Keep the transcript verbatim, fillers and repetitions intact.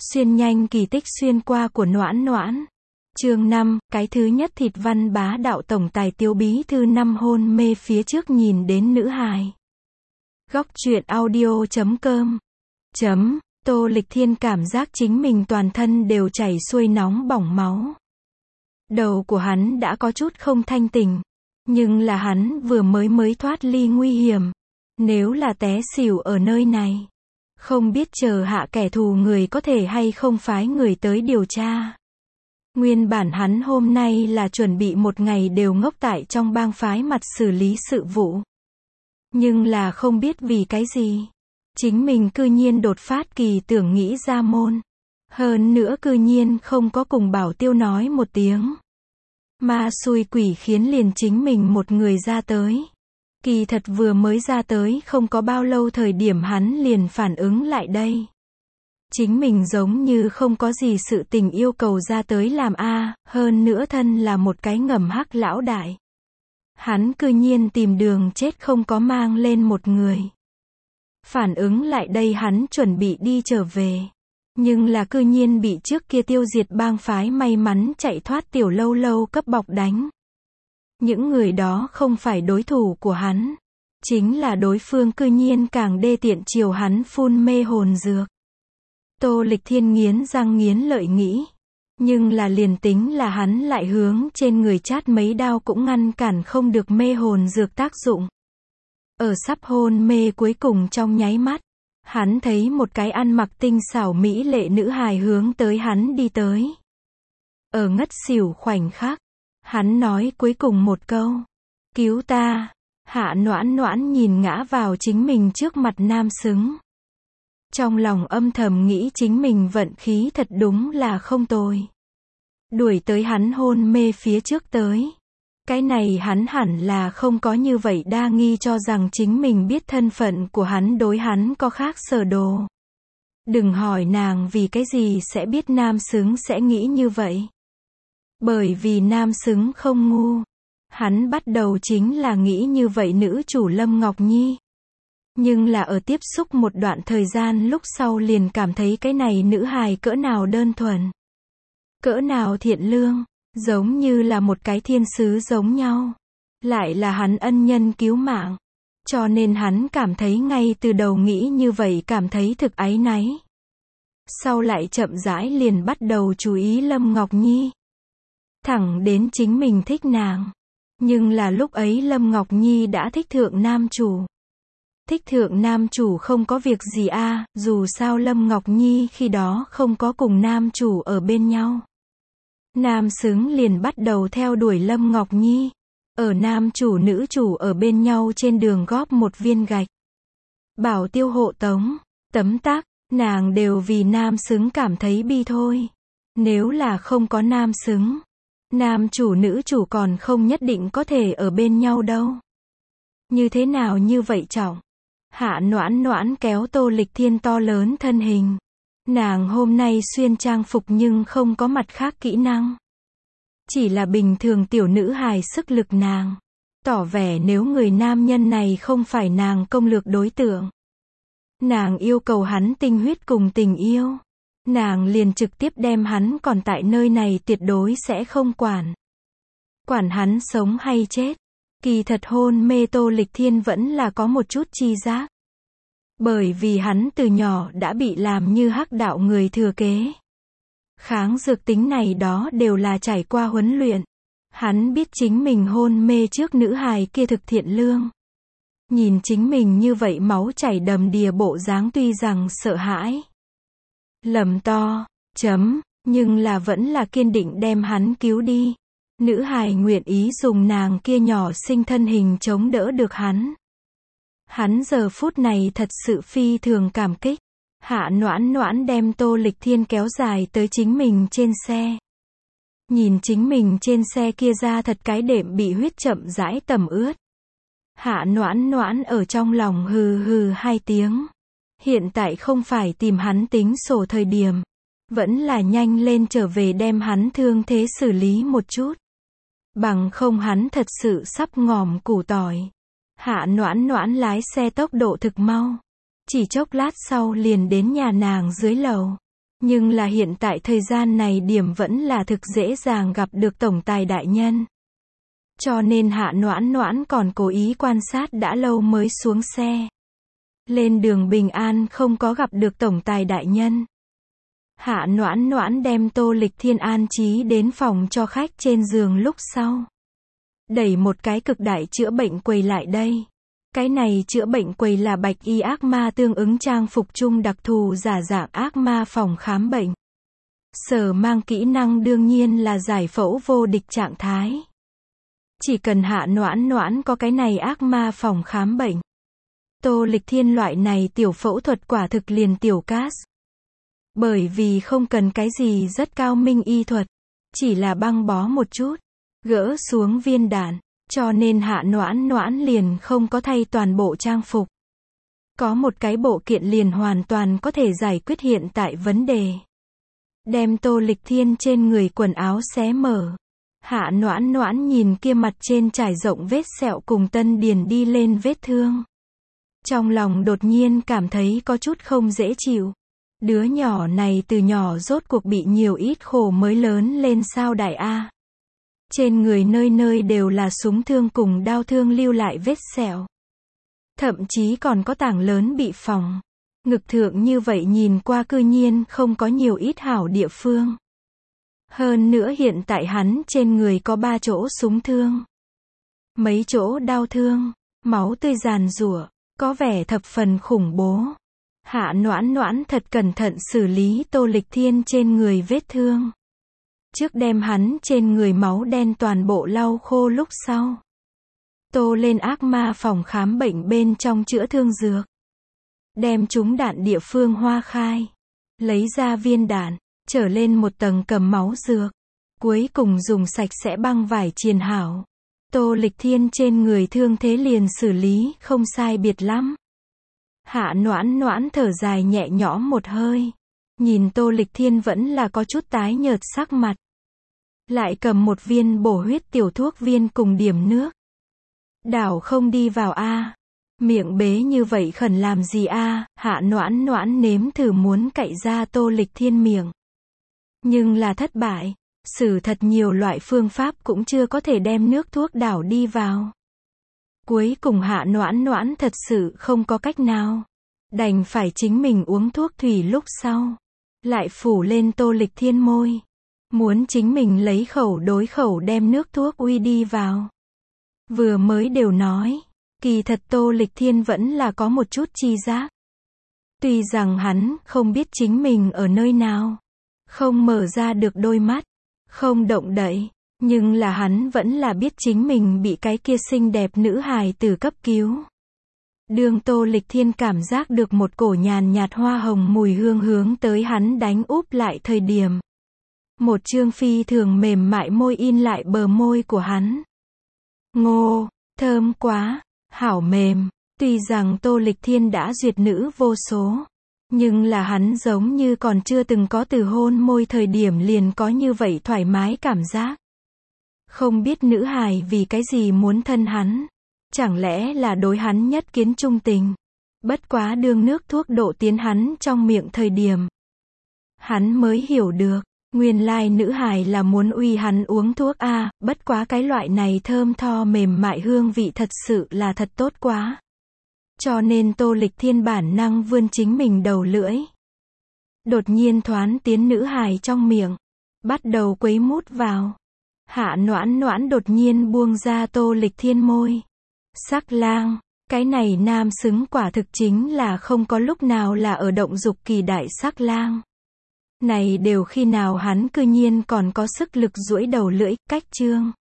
Xuyên nhanh kỳ tích xuyên qua của Noãn Noãn. Chương năm, cái thứ nhất thịt văn bá đạo tổng tài Tiếu bí thư năm hôn mê phía trước nhìn đến nữ hài. Góc truyện audio chấm com. Chấm, Tô Lịch Thiên cảm giác chính mình toàn thân đều chảy xuôi nóng bỏng máu. Đầu của hắn đã có chút không thanh tỉnh. Nhưng là hắn vừa mới mới thoát ly nguy hiểm. Nếu là té xỉu ở nơi này. Không biết chờ hạ kẻ thù người có thể hay không phái người tới điều tra. Nguyên bản hắn hôm nay là chuẩn bị một ngày đều ngốc tại trong bang phái mặt xử lý sự vụ. Nhưng là không biết vì cái gì. Chính mình cư nhiên đột phát kỳ tưởng nghĩ ra môn. Hơn nữa cư nhiên không có cùng Bảo Tiêu nói một tiếng. Ma xui quỷ khiến liền chính mình một người ra tới. Kỳ thật vừa mới ra tới không có bao lâu thời điểm hắn liền phản ứng lại đây. Chính mình giống như không có gì sự tình yêu cầu ra tới làm a, hơn nữa thân là một cái ngầm hắc lão đại. Hắn cư nhiên tìm đường chết không có mang lên một người. Phản ứng lại đây hắn chuẩn bị đi trở về. Nhưng là cư nhiên bị trước kia tiêu diệt bang phái may mắn chạy thoát tiểu lâu lâu cấp bọc đánh. Những người đó không phải đối thủ của hắn. Chính là đối phương cư nhiên càng đê tiện chiều hắn phun mê hồn dược. Tô Lịch Thiên nghiến răng nghiến lợi nghĩ. Nhưng là liền tính là hắn lại hướng trên người chát mấy đao cũng ngăn cản không được mê hồn dược tác dụng. Ở sắp hôn mê cuối cùng trong nháy mắt. Hắn thấy một cái ăn mặc tinh xảo mỹ lệ nữ hài hướng tới hắn đi tới. Ở ngất xỉu khoảnh khắc. Hắn nói cuối cùng một câu. Cứu ta. Hạ Noãn Noãn nhìn ngã vào chính mình trước mặt nam xứng. Trong lòng âm thầm nghĩ chính mình vận khí thật đúng là không tồi. Đuổi tới hắn hôn mê phía trước tới. Cái này hắn hẳn là không có như vậy đa nghi cho rằng chính mình biết thân phận của hắn đối hắn có khác sở đồ. Đừng hỏi nàng vì cái gì sẽ biết nam xứng sẽ nghĩ như vậy. Bởi vì nam xứng không ngu. Hắn bắt đầu chính là nghĩ như vậy nữ chủ Lâm Ngọc Nhi. Nhưng là ở tiếp xúc một đoạn thời gian lúc sau liền cảm thấy cái này nữ hài cỡ nào đơn thuần. Cỡ nào thiện lương, giống như là một cái thiên sứ giống nhau. Lại là hắn ân nhân cứu mạng. Cho nên hắn cảm thấy ngay từ đầu nghĩ như vậy cảm thấy thực áy náy. Sau lại chậm rãi liền bắt đầu chú ý Lâm Ngọc Nhi. Thẳng đến chính mình thích nàng. Nhưng là lúc ấy Lâm Ngọc Nhi đã thích thượng nam chủ. Thích thượng nam chủ không có việc gì a, à, dù sao Lâm Ngọc Nhi khi đó không có cùng nam chủ ở bên nhau. Nam xứng liền bắt đầu theo đuổi Lâm Ngọc Nhi. Ở nam chủ nữ chủ ở bên nhau trên đường góp một viên gạch. Bảo Tiêu hộ tống, tấm tắc, nàng đều vì nam xứng cảm thấy bi thôi. Nếu là không có nam xứng, nam chủ nữ chủ còn không nhất định có thể ở bên nhau đâu. Như thế nào như vậy trọng? Hạ Noãn Noãn kéo Tô Lịch Thiên to lớn thân hình. Nàng hôm nay xuyên trang phục nhưng không có mặt khác kỹ năng. Chỉ là bình thường tiểu nữ hài sức lực nàng. Tỏ vẻ nếu người nam nhân này không phải nàng công lược đối tượng. Nàng yêu cầu hắn tinh huyết cùng tình yêu. Nàng liền trực tiếp đem hắn còn tại nơi này tuyệt đối sẽ không quản. Quản hắn sống hay chết. Kỳ thật hôn mê Tô Lịch Thiên vẫn là có một chút chi giác. Bởi vì hắn từ nhỏ đã bị làm như hắc đạo người thừa kế. Kháng dược tính này đó đều là trải qua huấn luyện. Hắn biết chính mình hôn mê trước nữ hài kia thực thiện lương. Nhìn chính mình như vậy máu chảy đầm đìa bộ dáng tuy rằng sợ hãi. Lầm to, chấm, nhưng là vẫn là kiên định đem hắn cứu đi. Nữ hài nguyện ý dùng nàng kia nhỏ xinh thân hình chống đỡ được hắn. Hắn giờ phút này thật sự phi thường cảm kích. Hạ Noãn Noãn đem Tô Lịch Thiên kéo dài tới chính mình trên xe. Nhìn chính mình trên xe kia ra thật cái đệm bị huyết chậm rãi tẩm ướt. Hạ Noãn Noãn ở trong lòng hừ hừ hai tiếng. Hiện tại không phải tìm hắn tính sổ thời điểm. Vẫn là nhanh lên trở về đem hắn thương thế xử lý một chút. Bằng không hắn thật sự sắp ngòm củ tỏi. Hạ Noãn Noãn lái xe tốc độ thực mau. Chỉ chốc lát sau liền đến nhà nàng dưới lầu. Nhưng là hiện tại thời gian này điểm vẫn là thực dễ dàng gặp được tổng tài đại nhân. Cho nên Hạ Noãn Noãn còn cố ý quan sát đã lâu mới xuống xe. Lên đường bình an không có gặp được tổng tài đại nhân. Hạ Noãn Noãn đem Tô Lịch Thiên an trí đến phòng cho khách trên giường lúc sau. Đẩy một cái cực đại chữa bệnh quầy lại đây. Cái này chữa bệnh quầy là bạch y ác ma tương ứng trang phục chung đặc thù giả dạng ác ma phòng khám bệnh. Sở mang kỹ năng đương nhiên là giải phẫu vô địch trạng thái. Chỉ cần Hạ Noãn Noãn có cái này ác ma phòng khám bệnh. Tô Lịch Thiên loại này tiểu phẫu thuật quả thực liền tiểu cát. Bởi vì không cần cái gì rất cao minh y thuật. Chỉ là băng bó một chút. Gỡ xuống viên đạn. Cho nên Hạ Noãn Noãn liền không có thay toàn bộ trang phục. Có một cái bộ kiện liền hoàn toàn có thể giải quyết hiện tại vấn đề. Đem Tô Lịch Thiên trên người quần áo xé mở. Hạ Noãn Noãn nhìn kia mặt trên trải rộng vết sẹo cùng tân điền đi lên vết thương. Trong lòng đột nhiên cảm thấy có chút không dễ chịu. Đứa nhỏ này từ nhỏ rốt cuộc bị nhiều ít khổ mới lớn lên sao đại a. Trên người nơi nơi đều là súng thương cùng đao thương lưu lại vết sẹo. Thậm chí còn có tảng lớn bị phỏng. Ngực thượng như vậy nhìn qua cư nhiên không có nhiều ít hảo địa phương. Hơn nữa hiện tại hắn trên người có ba chỗ súng thương. Mấy chỗ đao thương, máu tươi giàn giụa, có vẻ thập phần khủng bố. Hạ Noãn Noãn thật cẩn thận xử lý Tô Lịch Thiên trên người vết thương. Trước đem hắn trên người máu đen toàn bộ lau khô lúc sau. Tô lên ác ma phòng khám bệnh bên trong chữa thương dược. Đem chúng đạn địa phương hoa khai. Lấy ra viên đạn, trở lên một tầng cầm máu dược. Cuối cùng dùng sạch sẽ băng vải triền hảo. Tô Lịch Thiên trên người thương thế liền xử lý không sai biệt lắm. Hạ Noãn Noãn thở dài nhẹ nhõm một hơi. Nhìn Tô Lịch Thiên vẫn là có chút tái nhợt sắc mặt. Lại cầm một viên bổ huyết tiểu thuốc viên cùng điểm nước. Đảo không đi vào a. Miệng bế như vậy khẩn làm gì a? Hạ Noãn Noãn nếm thử muốn cạy ra Tô Lịch Thiên miệng. Nhưng là thất bại. Sử thật nhiều loại phương pháp cũng chưa có thể đem nước thuốc đảo đi vào. Cuối cùng Hạ Noãn Noãn thật sự không có cách nào. Đành phải chính mình uống thuốc thủy lúc sau. Lại phủ lên Tô Lịch Thiên môi. Muốn chính mình lấy khẩu đối khẩu đem nước thuốc uy đi vào. Vừa mới đều nói. Kỳ thật Tô Lịch Thiên vẫn là có một chút chi giác. Tuy rằng hắn không biết chính mình ở nơi nào. Không mở ra được đôi mắt. Không động đậy. Nhưng là hắn vẫn là biết chính mình bị cái kia xinh đẹp nữ hài tử cấp cứu. Đường Tô Lịch Thiên cảm giác được một cổ nhàn nhạt hoa hồng mùi hương hướng tới hắn đánh úp lại thời điểm. Một trương phi thường mềm mại môi in lại bờ môi của hắn. Ngô, thơm quá, hảo mềm. Tuy rằng Tô Lịch Thiên đã duyệt nữ vô số. Nhưng là hắn giống như còn chưa từng có từ hôn môi thời điểm liền có như vậy thoải mái cảm giác. Không biết nữ hài vì cái gì muốn thân hắn. Chẳng lẽ là đối hắn nhất kiến trung tình. Bất quá đương nước thuốc độ tiến hắn trong miệng thời điểm. Hắn mới hiểu được. Nguyên lai nữ hài là muốn uy hắn uống thuốc a. Bất quá cái loại này thơm tho mềm mại hương vị thật sự là thật tốt quá. Cho nên Tô Lịch Thiên bản năng vươn chính mình đầu lưỡi. Đột nhiên thoán tiến nữ hài trong miệng. Bắt đầu quấy mút vào. Hạ Noãn Noãn đột nhiên buông ra Tô Lịch Thiên môi. Sắc lang, cái này nam xứng quả thực chính là không có lúc nào là ở động dục kỳ đại sắc lang. Này đều khi nào hắn cư nhiên còn có sức lực duỗi đầu lưỡi, cách chương.